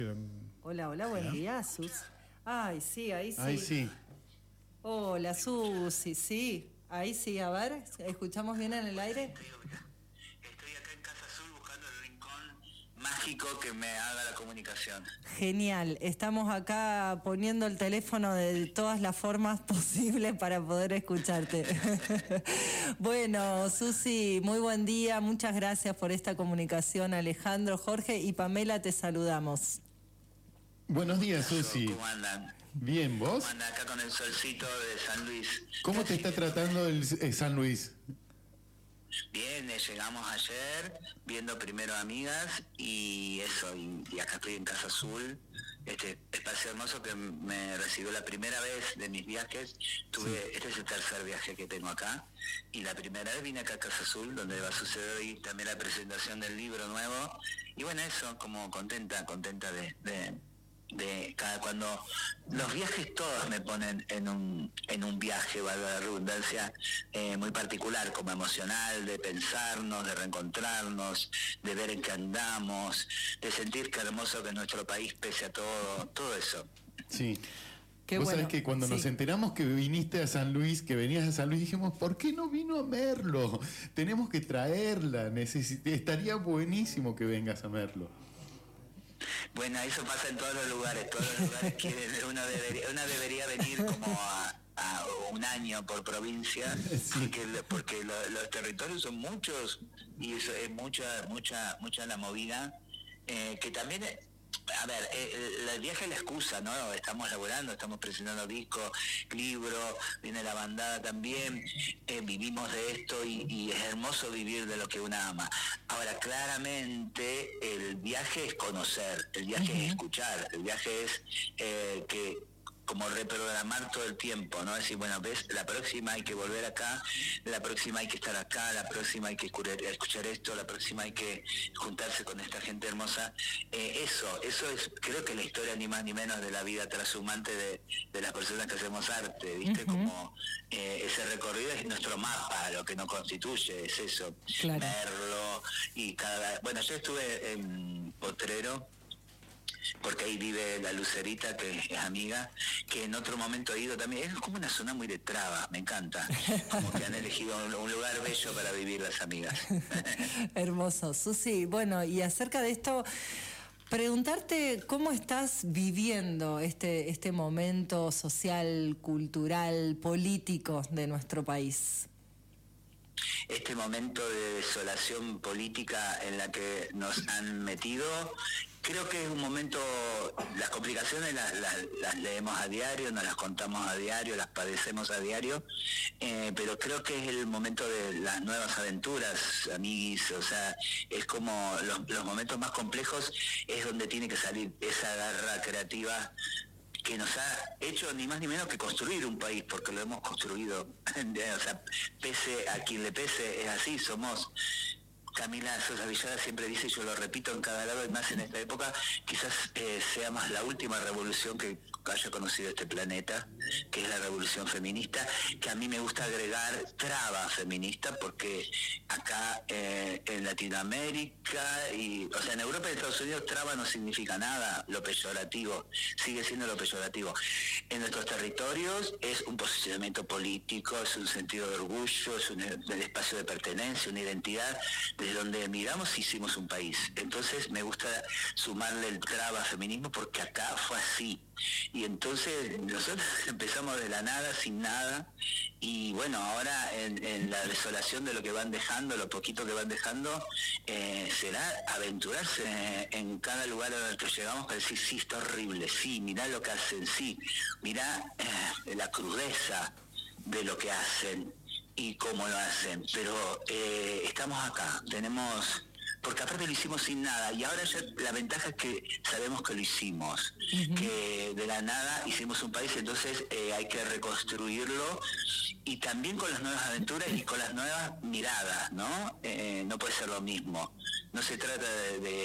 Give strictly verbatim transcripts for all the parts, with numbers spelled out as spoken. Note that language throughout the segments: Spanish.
Hola, hola, buen día, Sus. Ay, sí, ahí sí. Ahí sí. Hola, Susi, sí. Ahí sí, a ver, ¿escuchamos bien en el aire? Estoy acá en Casa Azul buscando el rincón mágico que me haga la comunicación. Genial, estamos acá poniendo el teléfono de todas las formas posibles para poder escucharte. Bueno, Susi, muy buen día, muchas gracias por esta comunicación. Alejandro, Jorge y Pamela, te saludamos. Buenos días, Susi. ¿Cómo andan? Bien, ¿vos? ¿Cómo andan acá con el solcito de San Luis? ¿Cómo te está tratando el eh, San Luis? Bien, eh, llegamos ayer viendo primero Amigas y eso, y, y acá estoy en Casa Azul, este espacio hermoso que me recibió la primera vez de mis viajes. Tuve, sí. Este es el tercer viaje que tengo acá, y la primera vez vine acá a Casa Azul, donde va a suceder hoy también la presentación del libro nuevo, y bueno, eso, como contenta, contenta de... de de cada cuando los viajes todos me ponen en un en un viaje, valga la redundancia, eh, muy particular, como emocional, de pensarnos, de reencontrarnos, de ver en qué andamos, de sentir qué hermoso que es nuestro país pese a todo, todo eso. Sí. Qué Vos bueno. sabés que cuando Sí. nos enteramos que viniste a San Luis, que venías a San Luis, dijimos, ¿por qué no vino a Merlo? Tenemos que traerla, necesit- estaría buenísimo que vengas a Merlo. Bueno, eso pasa en todos los lugares, todos los lugares quieren, uno debería, uno debería venir como a, a un año por provincia, Sí. porque, porque lo, los territorios son muchos y eso es mucha, mucha, mucha la movida, eh, que también, a ver, el, el viaje es la excusa, ¿no? Estamos laburando, estamos presentando discos, libros, viene la bandada también, eh, vivimos de esto y, y es hermoso vivir de lo que uno ama. Ahora, claramente, el viaje es conocer, el viaje uh-huh. es escuchar, el viaje es eh, que como reprogramar todo el tiempo, ¿no? Decir, bueno, ves, la próxima hay que volver acá, la próxima hay que estar acá, la próxima hay que escuchar esto, la próxima hay que juntarse con esta gente hermosa. Eh, eso, eso es, creo que la historia ni más ni menos de la vida transhumante de, de las personas que hacemos arte, ¿viste? Uh-huh. Como eh, ese recorrido es nuestro mapa, lo que nos constituye, es eso. Claro. Verlo, y cada... Bueno, yo estuve en Potrero, porque ahí vive la Lucerita, que es amiga, que en otro momento ha ido también. Es como una zona muy de traba, me encanta. Como que han elegido un, un lugar bello para vivir las amigas. Hermoso. Susi, bueno, y acerca de esto, preguntarte cómo estás viviendo este, este momento social, cultural, político de nuestro país. Este momento de desolación política en la que nos han metido, creo que es un momento, las complicaciones las, las, las leemos a diario, nos las contamos a diario, las padecemos a diario, eh, pero creo que es el momento de las nuevas aventuras, amiguis, o sea, es como los, los momentos más complejos es donde tiene que salir esa garra creativa que nos ha hecho ni más ni menos que construir un país, porque lo hemos construido. O sea, pese a quien le pese, es así, somos... Camila Sosa Villada siempre dice, y yo lo repito en cada lado, y más en esta época, quizás eh, sea más la última revolución que haya conocido este planeta, que es la revolución feminista, que a mí me gusta agregar traba feminista, porque acá eh, en Latinoamérica, y o sea, en Europa y Estados Unidos, traba no significa nada, lo peyorativo, sigue siendo lo peyorativo. En nuestros territorios es un posicionamiento político, es un sentido de orgullo, es un, un espacio de pertenencia, una identidad, de donde miramos hicimos un país. Entonces me gusta sumarle el traba feminismo porque acá fue así. Y entonces nosotros empezamos de la nada, sin nada, y bueno, ahora en, en la desolación de lo que van dejando, lo poquito que van dejando, eh, será aventurarse en, en cada lugar al que llegamos para decir, sí, está horrible, sí, mirá lo que hacen, sí, mirá eh, la crudeza de lo que hacen y cómo lo hacen, pero eh, estamos acá, tenemos, porque aparte lo hicimos sin nada, y ahora ya la ventaja es que sabemos que lo hicimos, uh-huh. que de la nada hicimos un país, entonces eh, hay que reconstruirlo, y también con las nuevas aventuras y con las nuevas miradas, ¿no? Eh, no puede ser lo mismo, no se trata de, de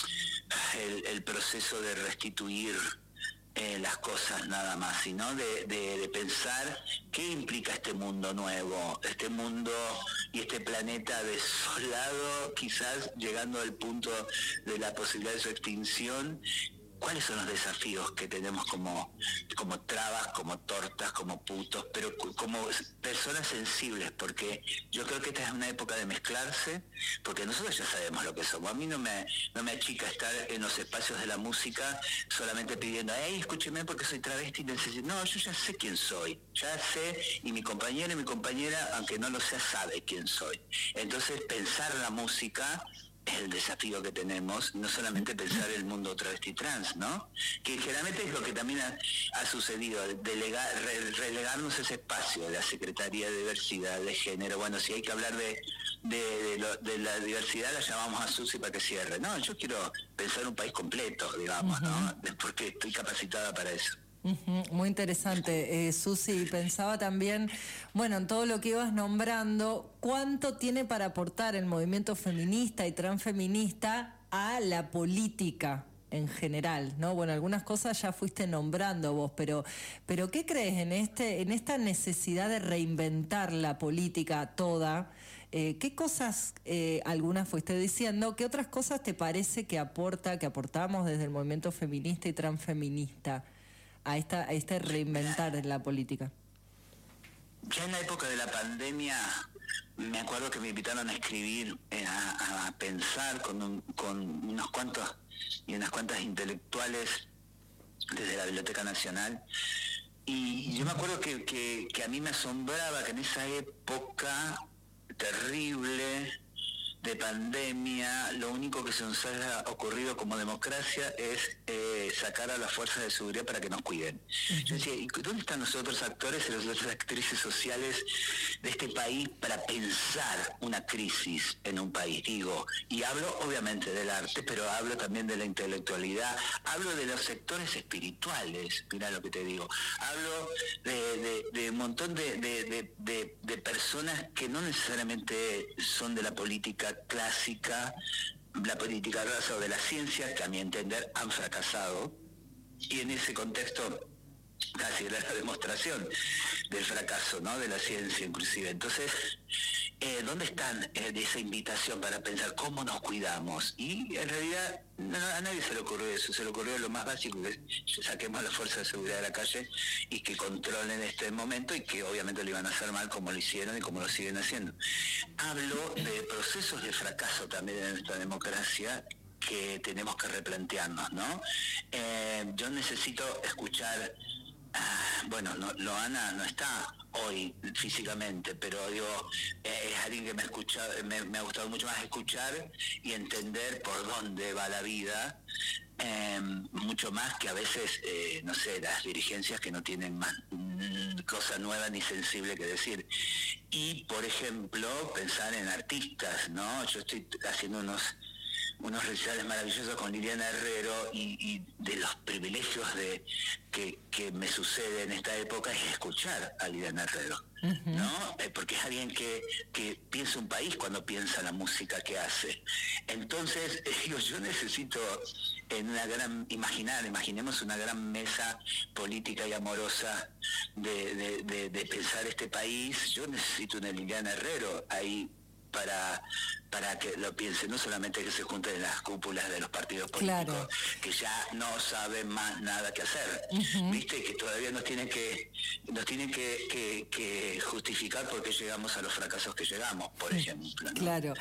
el, el proceso de restituir Eh, las cosas nada más, sino de, de, de pensar qué implica este mundo nuevo, este mundo y este planeta desolado, quizás llegando al punto de la posibilidad de su extinción, cuáles son los desafíos que tenemos como, como trabas, como tortas, como putos, pero como personas sensibles, porque yo creo que esta es una época de mezclarse, porque nosotros ya sabemos lo que somos. A mí no me, no me achica estar en los espacios de la música solamente pidiendo, hey, escúcheme porque soy travesti, necesito... No, yo ya sé quién soy, ya sé, y mi compañero y mi compañera, aunque no lo sea, sabe quién soy. Entonces, pensar la música es el desafío que tenemos, no solamente pensar el mundo travesti trans, ¿no? Que generalmente es lo que también ha, ha sucedido, delegar, re, relegarnos ese espacio de la Secretaría de Diversidad de Género. Bueno, si hay que hablar de, de, de, lo, de la diversidad, la llamamos a Susi para que cierre. No, yo quiero pensar un país completo, digamos, uh-huh. ¿no? Porque estoy capacitada para eso. Uh-huh. Muy interesante, eh, Susi. Pensaba también, bueno, en todo lo que ibas nombrando, ¿cuánto tiene para aportar el movimiento feminista y transfeminista a la política en general, ¿no? Bueno, algunas cosas ya fuiste nombrando vos, pero, pero ¿qué crees en este, en esta necesidad de reinventar la política toda? Eh, ¿Qué cosas, eh, algunas fuiste diciendo, qué otras cosas te parece que aporta, que aportamos desde el movimiento feminista y transfeminista a esta a este reinventar en la política? Ya en la época de la pandemia me acuerdo que me invitaron a escribir, eh, a, a pensar con, un, con unos cuantos y unas cuantas intelectuales desde la Biblioteca Nacional, y yo me acuerdo que, que, que a mí me asombraba que en esa época terrible de pandemia, lo único que se nos haya ocurrido como democracia es eh, sacar a las fuerzas de seguridad para que nos cuiden. Uh-huh. Yo decía, ¿y dónde están los otros actores y las otras actrices sociales de este país para pensar una crisis en un país? Digo, y hablo obviamente del arte, pero hablo también de la intelectualidad, hablo de los sectores espirituales, mirá lo que te digo, hablo de, de, de un montón de, de, de, de, de personas que no necesariamente son de la política clásica, la política raza o de la ciencia, que a mi entender han fracasado, y en ese contexto casi era la demostración del fracaso, ¿no?, de la ciencia inclusive. Entonces, eh, ¿dónde están eh, de esa invitación para pensar cómo nos cuidamos? Y en realidad no, a nadie se le ocurrió eso, se le ocurrió lo más básico, que saquemos la fuerza de seguridad de la calle y que controlen este momento, y que obviamente lo iban a hacer mal como lo hicieron y como lo siguen haciendo. Hablo de procesos de fracaso también en nuestra democracia que tenemos que replantearnos, ¿no? Eh, yo necesito escuchar, ah, bueno, no, Loana no está hoy físicamente, pero digo, eh, es alguien que me, escucha, me, me ha gustado mucho más escuchar y entender por dónde va la vida, eh, mucho más que a veces, eh, no sé, las dirigencias que no tienen más mm, cosa nueva ni sensible que decir. Y, por ejemplo, pensar en artistas, ¿no? Yo estoy haciendo unos unos recitales maravillosos con Liliana Herrero, y, y de los privilegios de que, que me sucede en esta época es escuchar a Liliana Herrero, uh-huh. ¿no? Eh, porque es alguien que, que piensa un país cuando piensa la música que hace. Entonces, eh, digo, yo necesito en una gran, imaginar, imaginemos una gran mesa política y amorosa de, de, de, de pensar este país. Yo necesito una Liliana Herrero ahí para para que lo piensen, no solamente que se junten en las cúpulas de los partidos políticos, claro, que ya no saben más nada que hacer, uh-huh. viste, que todavía nos tienen que nos tienen que, que, que justificar por qué llegamos a los fracasos que llegamos, por ejemplo, ¿no? Claro.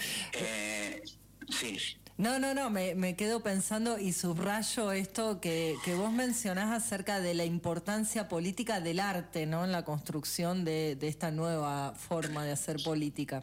Eh, sí. No, no, no, me, me quedo pensando y subrayo esto que, que vos mencionás acerca de la importancia política del arte, ¿no?, en la construcción de, de esta nueva forma de hacer política.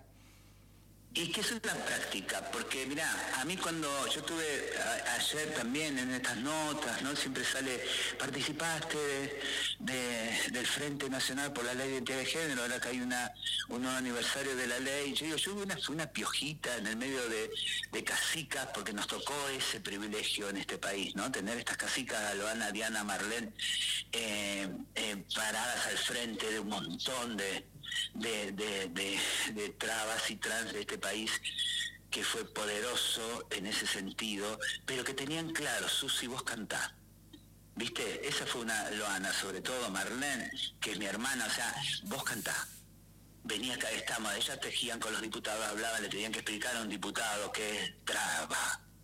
Y que eso es la práctica, porque mirá, a mí cuando yo tuve a, ayer también en estas notas, ¿no?, siempre sale, participaste de, de, del Frente Nacional por la Ley de Identidad de Género, ahora que hay una, un nuevo aniversario de la ley. Yo digo, yo fui una, una piojita en el medio de, de casicas, porque nos tocó ese privilegio en este país, ¿no?, tener estas casicas, Loana, Diana, Marlene, eh, eh, paradas al frente de un montón de De, de, de, de trabas y trans de este país, que fue poderoso en ese sentido, pero que tenían claro, Susi, vos cantá, ¿viste? Esa fue una, Loana, sobre todo Marlene, que es mi hermana, o sea, vos cantá. Venía acá, estamos, ellas tejían con los diputados, hablaban, le tenían que explicar a un diputado que es traba.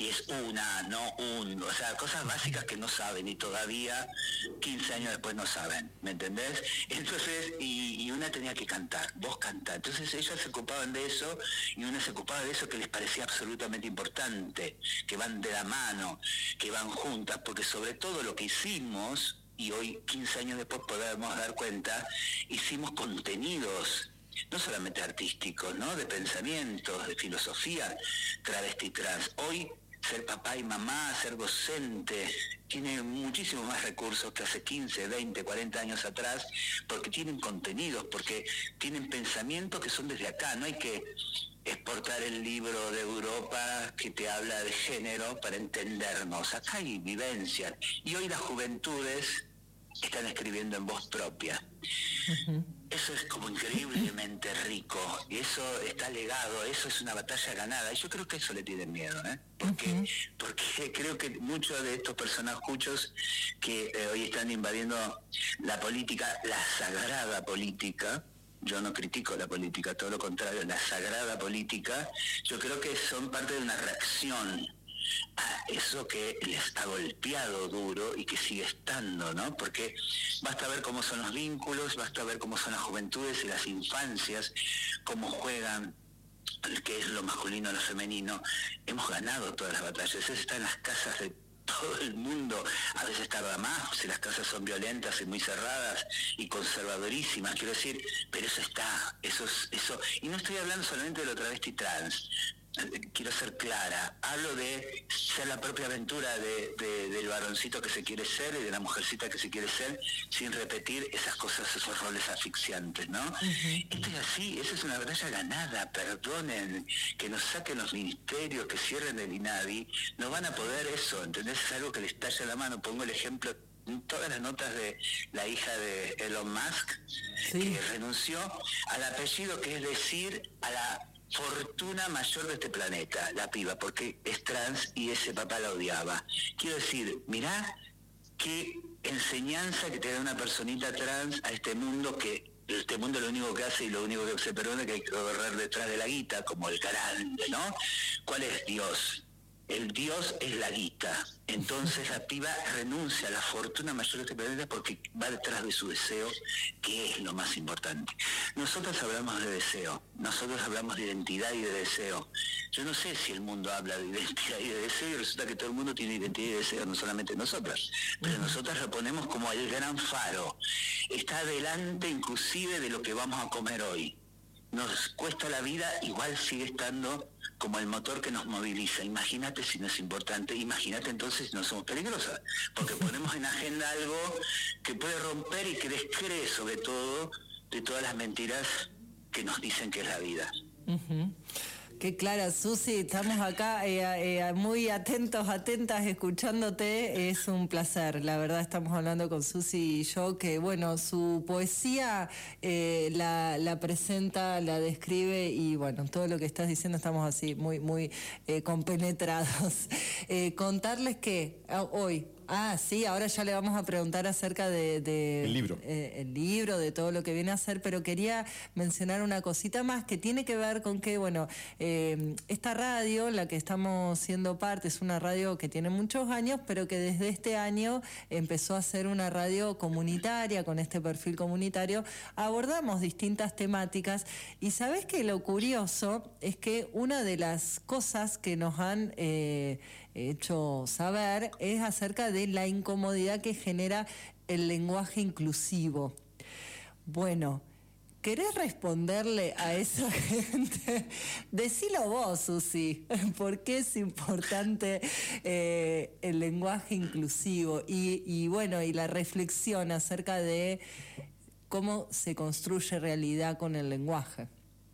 y es una, no un, o sea, cosas básicas que no saben y todavía quince años después no saben, ¿me entendés? Entonces, y, y una tenía que cantar, vos cantás. Entonces ellas se ocupaban de eso y una se ocupaba de eso que les parecía absolutamente importante, que van de la mano, que van juntas, porque sobre todo lo que hicimos, y hoy quince años después podemos dar cuenta, hicimos contenidos no solamente artísticos, ¿no? De pensamientos, de filosofía, travesti trans. Hoy ser papá y mamá, ser docente, tiene muchísimos más recursos que hace quince, veinte, cuarenta años atrás, porque tienen contenidos, porque tienen pensamientos que son desde acá. No hay que exportar el libro de Europa que te habla de género para entendernos. Acá hay vivencias. Y hoy las juventudes están escribiendo en voz propia. Uh-huh. Eso es como increíblemente rico, y eso está legado, eso es una batalla ganada, y yo creo que eso le tienen miedo, ¿eh? Porque, uh-huh. porque creo que muchos de estos personajes que eh, hoy están invadiendo la política, la sagrada política, yo no critico la política, todo lo contrario, la sagrada política, yo creo que son parte de una reacción a eso que les ha golpeado duro y que sigue estando, ¿no? Porque basta ver cómo son los vínculos, basta ver cómo son las juventudes y las infancias, cómo juegan, qué es lo masculino, lo femenino. Hemos ganado todas las batallas, eso está en las casas de todo el mundo, a veces tarda más, si las casas son violentas y muy cerradas y conservadorísimas, quiero decir, pero eso está, eso es, eso, y no estoy hablando solamente de lo travesti trans, quiero ser clara, hablo de ser la propia aventura de, de, del varoncito que se quiere ser y de la mujercita que se quiere ser, sin repetir esas cosas, esos roles asfixiantes, ¿no? Uh-huh. Esto es así, esa es una batalla ganada, perdonen, que nos saquen los ministerios, que cierren el INADI, no van a poder eso, ¿entendés? Es algo que les talla la mano. Pongo el ejemplo en todas las notas de la hija de Elon Musk, sí, que renunció al apellido, que es decir, a la fortuna mayor de este planeta, la piba, porque es trans y ese papá la odiaba. Quiero decir, mirá qué enseñanza que te da una personita trans a este mundo, que este mundo lo único que hace y lo único que se perdona es que hay que correr detrás de la guita, como el grande, ¿no? ¿Cuál es Dios? El Dios es la guita. Entonces la piba renuncia a la fortuna mayor de este planeta porque va detrás de su deseo, que es lo más importante. Nosotros hablamos de deseo, nosotros hablamos de identidad y de deseo. Yo no sé si el mundo habla de identidad y de deseo, y resulta que todo el mundo tiene identidad y deseo, no solamente nosotras. Pero nosotras lo ponemos como el gran faro. Está adelante inclusive de lo que vamos a comer hoy. Nos cuesta la vida, igual sigue estando como el motor que nos moviliza. Imagínate si no es importante, imagínate entonces si no somos peligrosas, porque ponemos en agenda algo que puede romper y que descree sobre todo de todas las mentiras que nos dicen que es la vida. Uh-huh. Qué clara, Susi, estamos acá eh, eh, muy atentos, atentas, escuchándote, es un placer, la verdad estamos hablando con Susi y yo, que bueno, su poesía eh, la, la presenta, la describe y bueno, todo lo que estás diciendo estamos así, muy, muy eh, compenetrados. Eh, contarles que ah, hoy... Ah, sí, ahora ya le vamos a preguntar acerca de... de el libro. Eh, el libro, de todo lo que viene a hacer, pero quería mencionar una cosita más que tiene que ver con que, bueno, eh, esta radio, la que estamos siendo parte, es una radio que tiene muchos años, pero que desde este año empezó a ser una radio comunitaria, con este perfil comunitario. Abordamos distintas temáticas y ¿sabés qué? Lo curioso es que una de las cosas que nos han... Eh, hecho saber es acerca de la incomodidad que genera el lenguaje inclusivo. Bueno, ¿querés responderle a esa gente? Decilo vos, Susi, ¿por qué es importante eh, el lenguaje inclusivo? Y, y bueno, y la reflexión acerca de cómo se construye realidad con el lenguaje.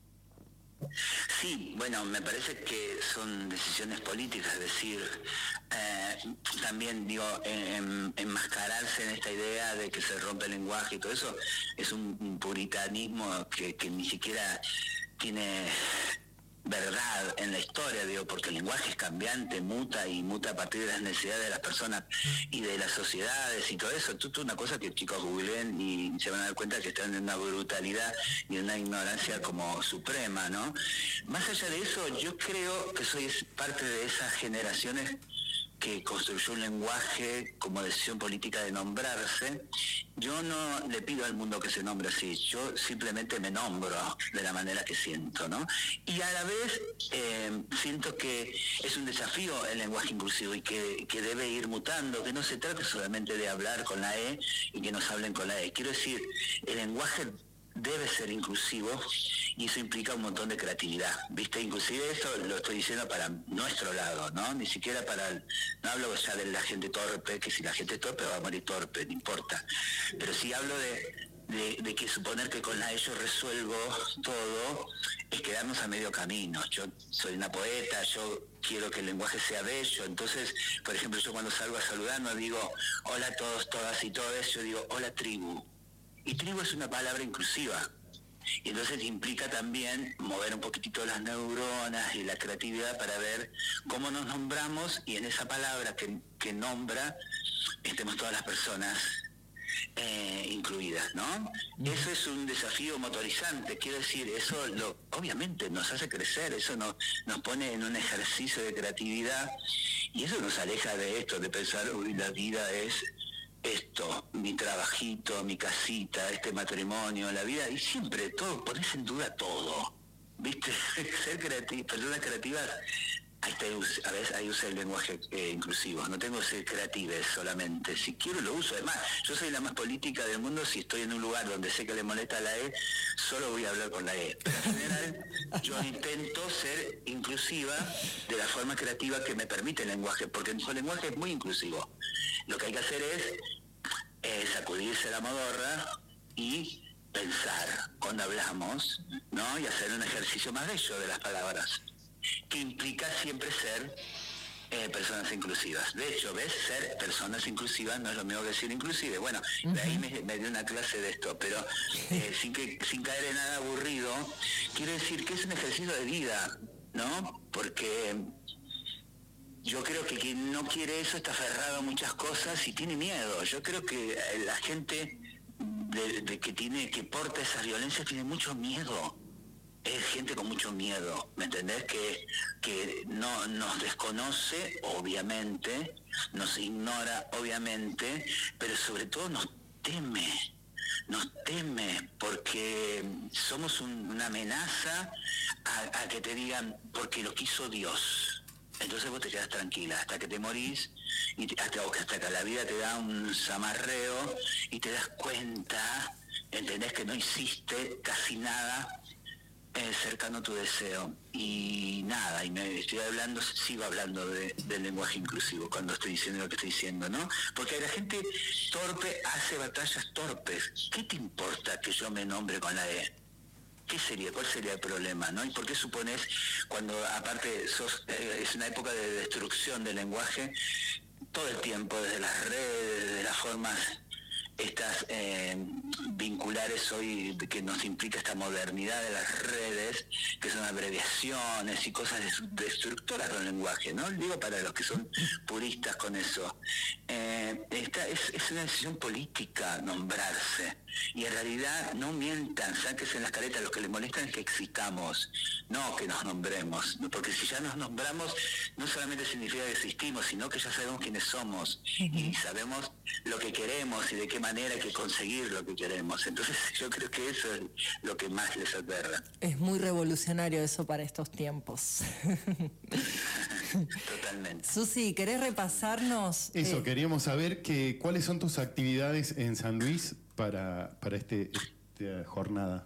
Sí, bueno, me parece que son decisiones políticas, es decir, eh, también digo, en, enmascararse en esta idea de que se rompe el lenguaje y todo eso, es un, un puritanismo que, que ni siquiera tiene verdad en la historia, digo, porque el lenguaje es cambiante, muta y muta a partir de las necesidades de las personas y de las sociedades y todo eso. Esto es una cosa que chicos googleen y se van a dar cuenta que están en una brutalidad y en una ignorancia como suprema, ¿no? Más allá de eso, yo creo que soy parte de esas generaciones que construyó un lenguaje como decisión política de nombrarse. Yo no le pido al mundo que se nombre así, yo simplemente me nombro de la manera que siento, ¿no? Y a la vez eh, siento que es un desafío el lenguaje inclusivo y que, que debe ir mutando, que no se trata solamente de hablar con la E y que nos hablen con la E. Quiero decir, el lenguaje debe ser inclusivo y eso implica un montón de creatividad, ¿viste? Inclusive eso lo estoy diciendo para nuestro lado, ¿no? Ni siquiera para el, no hablo ya de la gente torpe, que si la gente es torpe va a morir torpe, no importa, pero sí hablo de, de, de que suponer que con la E yo resuelvo todo es quedarnos a medio camino. Yo soy una poeta, yo quiero que el lenguaje sea bello, entonces, por ejemplo, yo cuando salgo a saludar no digo hola a todos, todas y todes, yo digo hola tribu. Y tribu es una palabra inclusiva, y entonces implica también mover un poquitito las neuronas y la creatividad para ver cómo nos nombramos y en esa palabra que, que nombra estemos todas las personas eh, incluidas, ¿no? Eso es un desafío motorizante, quiero decir, eso lo, obviamente nos hace crecer, eso nos, nos pone en un ejercicio de creatividad y eso nos aleja de esto, de pensar, uy, la vida es esto, mi trabajito, mi casita, este matrimonio, la vida, y siempre todo, pones en duda todo, ¿viste? Ser creativo, personas creativas, ahí está, a veces ahí usa el lenguaje eh, inclusivo, no tengo que ser creatives solamente, si quiero lo uso, además, yo soy la más política del mundo, si estoy en un lugar donde sé que le molesta la E, solo voy a hablar con la E, pero en general yo intento ser inclusiva de la forma creativa que me permite el lenguaje, porque el lenguaje es muy inclusivo. Lo que hay que hacer es eh, sacudirse la modorra y pensar cuando hablamos, ¿no? Y hacer un ejercicio más bello de las palabras, que implica siempre ser eh, personas inclusivas. De hecho, ¿ves? Ser personas inclusivas no es lo mismo que decir inclusive. Bueno, uh-huh. De ahí me, me dio una clase de esto, pero eh, sin, que, sin caer en nada aburrido, quiero decir que es un ejercicio de vida, ¿no? Porque yo creo que quien no quiere eso está aferrado a muchas cosas y tiene miedo. Yo creo que la gente de, de que tiene que porta esas violencias tiene mucho miedo. Es gente con mucho miedo, ¿me entendés? Que, que no nos desconoce, obviamente, nos ignora, obviamente, pero sobre todo nos teme. Nos teme porque somos un, una amenaza a, a que te digan, porque lo quiso Dios. Entonces vos te quedás tranquila hasta que te morís y te, hasta, hasta que la vida te da un zamarreo y te das cuenta, entendés que no hiciste casi nada eh, cercano a tu deseo. Y nada, y me estoy hablando, sigo hablando de, del lenguaje inclusivo cuando estoy diciendo lo que estoy diciendo, ¿no? Porque la gente torpe hace batallas torpes. ¿Qué te importa que yo me nombre con la E? ¿Qué sería? ¿Cuál sería el problema? ¿No? ¿Y por qué supones, cuando aparte sos, eh, es una época de destrucción del lenguaje, todo el tiempo, desde las redes, desde las formas estas eh, vinculares hoy que nos implica esta modernidad de las redes, que son abreviaciones y cosas destructoras del lenguaje, ¿no? Digo para los que son puristas con eso. Eh, esta es, es una decisión política nombrarse. Y en realidad no mientan, sáquense en las caretas, lo que les molesta es que existamos, no que nos nombremos, porque si ya nos nombramos no solamente significa que existimos, sino que ya sabemos quiénes somos y sabemos lo que queremos y de qué manera hay que conseguir lo que queremos. Entonces yo creo que eso es lo que más les aterra. Es muy revolucionario eso para estos tiempos. Totalmente. Susi, ¿querés repasarnos? Eso, eh... queríamos saber que, cuáles son tus actividades en San Luis para, para este, esta jornada.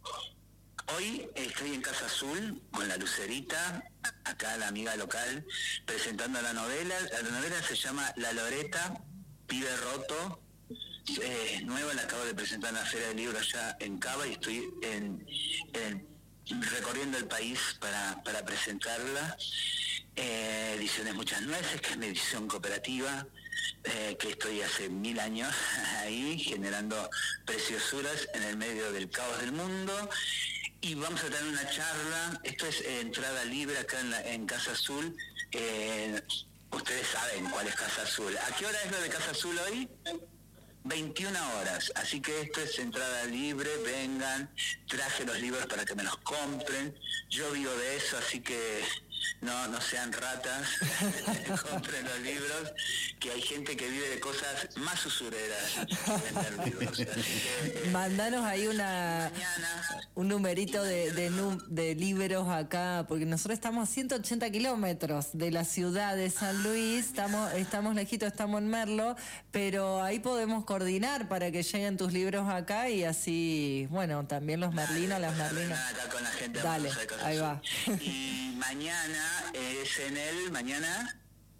Hoy estoy en Casa Azul con la Lucerita, acá la amiga local, presentando la novela. La novela se llama La Loreta, Pibe Roto. Eh, nueva, la acabo de presentar en la Feria del Libro allá en Cava y estoy en, en, recorriendo el país para, para presentarla. Eh, ediciones Muchas Nueces, que es mi edición cooperativa, eh, que estoy hace mil años ahí generando preciosuras en el medio del caos del mundo. y vamos a tener una charla. Esto es eh, entrada libre acá en, la, en Casa Azul. Eh, ustedes saben cuál es Casa Azul. ¿A qué hora es lo de Casa Azul hoy? veintiuna horas, así que esto es entrada libre, vengan, traje los libros para que me los compren, yo vivo de eso, así que no, no sean ratas, compren los libros, que hay gente que vive de cosas más usureras que vender libros. Así que, eh, Mandanos ahí una mañana, un numerito de, de, nu- de libros acá, porque nosotros estamos a ciento ochenta kilómetros de la ciudad de San Luis, estamos, estamos lejitos, estamos en Merlo, pero ahí podemos coordinar para que lleguen tus libros acá y así, bueno, también los merlinos, las merlinas. acá con la gente. Dale, ahí va. Y mañana es en el, mañana,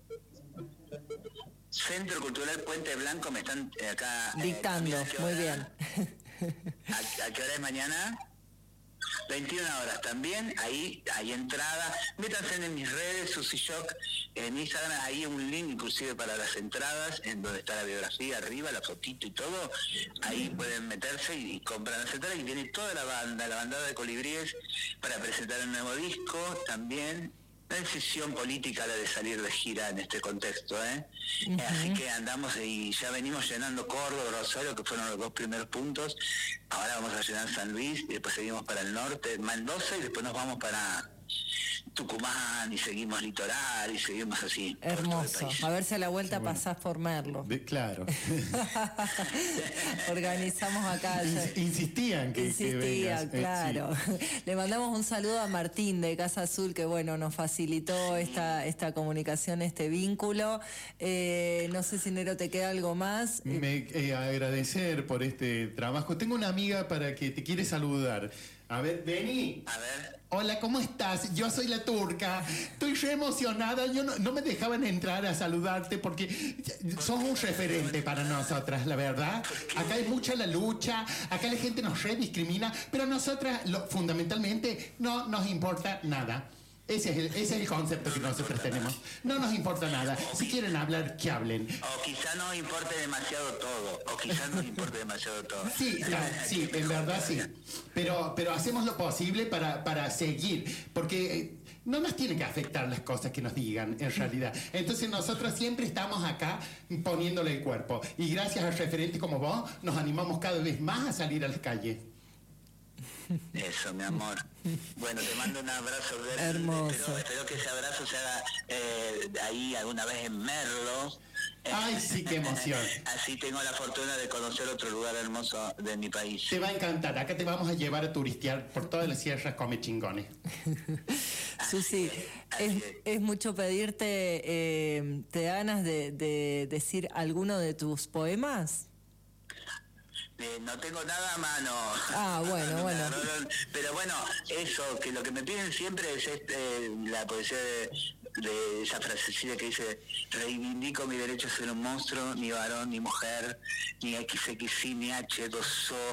Centro Cultural Puente Blanco, me están eh, acá... eh, Dictando, ¿a qué muy hora? bien. ¿A, a qué hora es mañana? veintiuna horas también, ahí hay entrada. Métanse en mis redes, Susi Shock, en Instagram, ahí un link inclusive para las entradas, en donde está la biografía arriba, la fotito y todo. Ahí pueden meterse y, y comprar las entradas. Y viene toda la banda, la bandada de Colibríes, para presentar un nuevo disco también. Una decisión política la de salir de gira en este contexto, ¿eh? Uh-huh. Así que andamos y ya venimos llenando Córdoba, Rosario, que fueron los dos primeros puntos. Ahora vamos a llenar San Luis y después seguimos para el norte, Mendoza, y después nos vamos para Tucumán y seguimos litoral y seguimos así. Hermoso. A ver si a la vuelta bueno. pasás por Merlo. De, claro. Organizamos acá. Insistían que, Insistían, que claro. Eh, sí. Le mandamos un saludo a Martín de Casa Azul, que bueno, nos facilitó sí. esta, esta comunicación, este vínculo. Eh, no sé si, Nero, te queda algo más. Me eh, agradecer por este trabajo. Tengo una amiga para que te quiere saludar. A ver, vení. A ver. Hola, ¿cómo estás? Yo soy la turca. Estoy re emocionada. Yo no, no me dejaban entrar a saludarte porque sos un referente para nosotras, la verdad. Acá hay mucha la lucha, acá la gente nos re discrimina, pero a nosotras, lo, fundamentalmente, no nos importa nada. Ese es, el, ese es el concepto que nosotros tenemos. No nos importa nada. Si quieren hablar, que hablen. O quizá no importe demasiado todo. O quizá no importe demasiado todo. Sí, no, sí, en verdad sí. Pero, pero hacemos lo posible para, para seguir. Porque no nos tienen que afectar las cosas que nos digan, en realidad. Entonces nosotros siempre estamos acá poniéndole el cuerpo. Y gracias a referentes como vos, nos animamos cada vez más a salir a las calles. Eso, mi amor. Bueno, te mando un abrazo. Hermoso. Espero, espero que ese abrazo se haga eh, ahí alguna vez en Merlo. Ay, sí, qué emoción. Así tengo la fortuna de conocer otro lugar hermoso de mi país. Te va a encantar. Acá te vamos a llevar a turistear por todas las sierras come chingones. Susi, es, es, es mucho pedirte, eh, ¿te da ganas de, de decir alguno de tus poemas? Eh, no tengo nada a mano. Ah, bueno, bueno. Pero bueno, eso, que lo que me piden siempre es este, la poesía de, de esa frasecilla que dice: reivindico mi derecho a ser un monstruo, ni varón, ni mujer, ni equis equis i, ni hache dos o.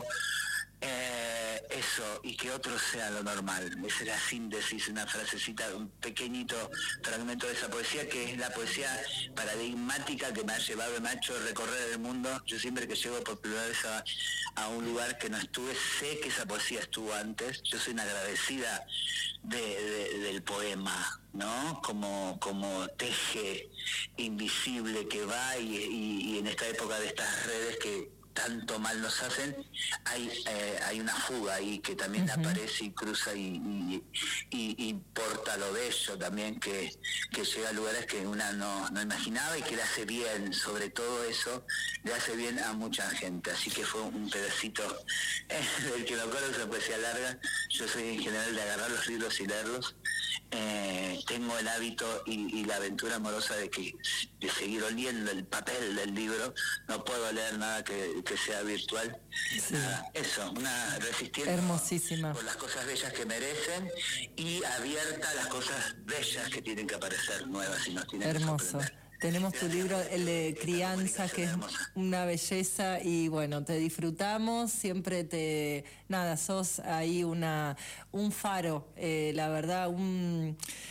Eh, eso, y que otro sea lo normal. Esa es la síntesis, una frasecita, un pequeñito fragmento de esa poesía, que es la poesía paradigmática que me ha llevado, me ha hecho recorrer el mundo. Yo siempre que llego por primera vez a, a un lugar que no estuve, sé que esa poesía estuvo antes. Yo soy una agradecida de, de, del poema, ¿no? Como, como teje invisible que va y, y, y en esta época de estas redes que tanto mal nos hacen, hay eh, hay una fuga ahí que también uh-huh. aparece y cruza y, y, y, y porta lo bello también, que, que llega a lugares que una no, no imaginaba y que le hace bien, sobre todo eso, le hace bien a mucha gente. Así que fue un pedacito eh, del que me acuerdo, esa poesía larga. Yo soy en general de agarrar los libros y leerlos. Eh, tengo el hábito y, y la aventura amorosa de que de seguir oliendo el papel del libro. No puedo leer nada que, que sea virtual. Sí. Nada, eso, una resistiendo hermosísima por las cosas bellas que merecen y abierta a las cosas bellas que tienen que aparecer nuevas y nos tienen hermoso. que sorprender. Tenemos tu libro, el de crianza, que es una belleza y bueno, te disfrutamos, siempre te, nada, sos ahí una, un faro, eh, la verdad, un,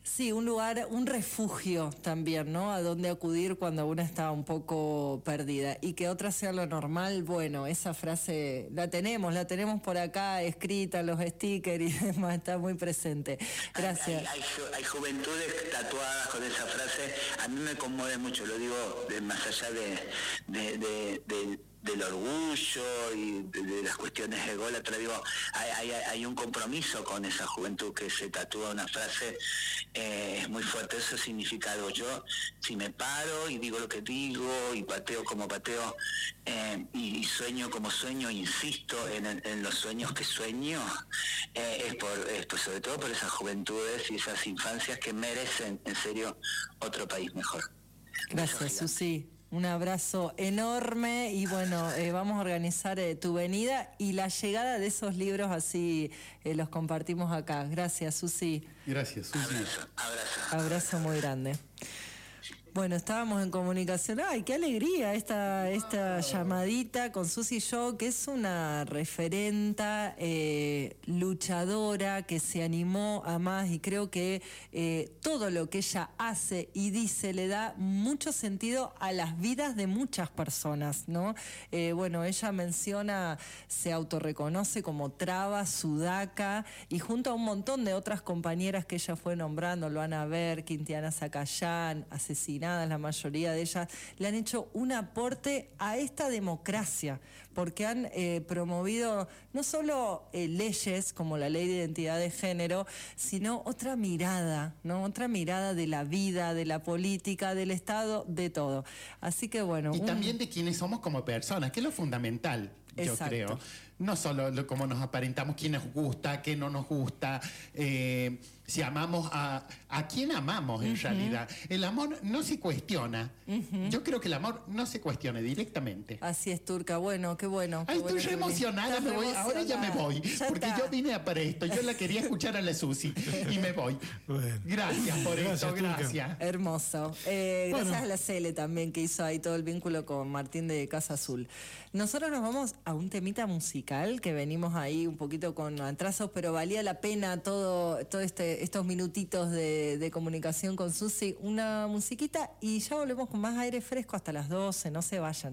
Sí, un lugar, un refugio también, ¿no? A donde acudir cuando una está un poco perdida. Y que otra sea lo normal, bueno, esa frase la tenemos, la tenemos por acá escrita, los stickers y demás, está muy presente. Gracias. Hay, hay, hay juventudes tatuadas con esa frase, a mí me conmueve mucho, lo digo de, más allá de, de, de, de del orgullo y de, de las cuestiones ególatras, digo, hay, hay, hay un compromiso con esa juventud que se tatúa una frase, eh, es muy fuerte, eso significa algo. Yo, si me paro y digo lo que digo, y pateo como pateo, eh, y, y sueño como sueño, insisto en, el, en los sueños que sueño, eh, es por esto, sobre todo por esas juventudes y esas infancias que merecen, en serio, otro país mejor. Gracias, Susi. Un abrazo enorme y bueno, eh, vamos a organizar eh, tu venida y la llegada de esos libros, así eh, los compartimos acá. Gracias, Susi. Gracias, Susi. Abrazo, abrazo. Abrazo muy grande. Bueno, estábamos en comunicación. ¡Ay, qué alegría esta, esta llamadita con Susi Yo, que es una referenta, eh, luchadora, que se animó a más y creo que eh, todo lo que ella hace y dice le da mucho sentido a las vidas de muchas personas, ¿no? Eh, bueno, ella menciona, se autorreconoce como traba, sudaca y junto a un montón de otras compañeras que ella fue nombrando, Luana Ver, Quintiana Zacayán, asesinada, la mayoría de ellas, le han hecho un aporte a esta democracia, porque han eh, promovido no solo eh, leyes como la ley de identidad de género, sino otra mirada, ¿no? Otra mirada de la vida, de la política, del Estado, de todo. Así que bueno. Y un... también de quiénes somos como personas, que es lo fundamental, yo Exacto. creo. No solo lo, cómo nos aparentamos, quién nos gusta, qué no nos gusta, eh, si amamos a... ¿A quién amamos en uh-huh. realidad? El amor no se cuestiona. Uh-huh. Yo creo que el amor no se cuestiona directamente. Así es, Turca. Bueno, qué bueno. Qué Ay, bueno, estoy re emocionada, me voy. Ahora ya me voy. Ya porque está. Yo vine a para esto. Yo la quería escuchar a la Susi y me voy. Bueno. Gracias por gracias, esto, Turca. Gracias. Hermoso. Eh, bueno. Gracias a la Cele también, que hizo ahí todo el vínculo con Martín de Casa Azul. Nosotros nos vamos a un temita musical, que venimos ahí un poquito con atrasos, pero valía la pena todo, todo este, estos minutitos de, de comunicación con Susi. Una musiquita y ya volvemos con más aire fresco hasta las doce, no se vayan.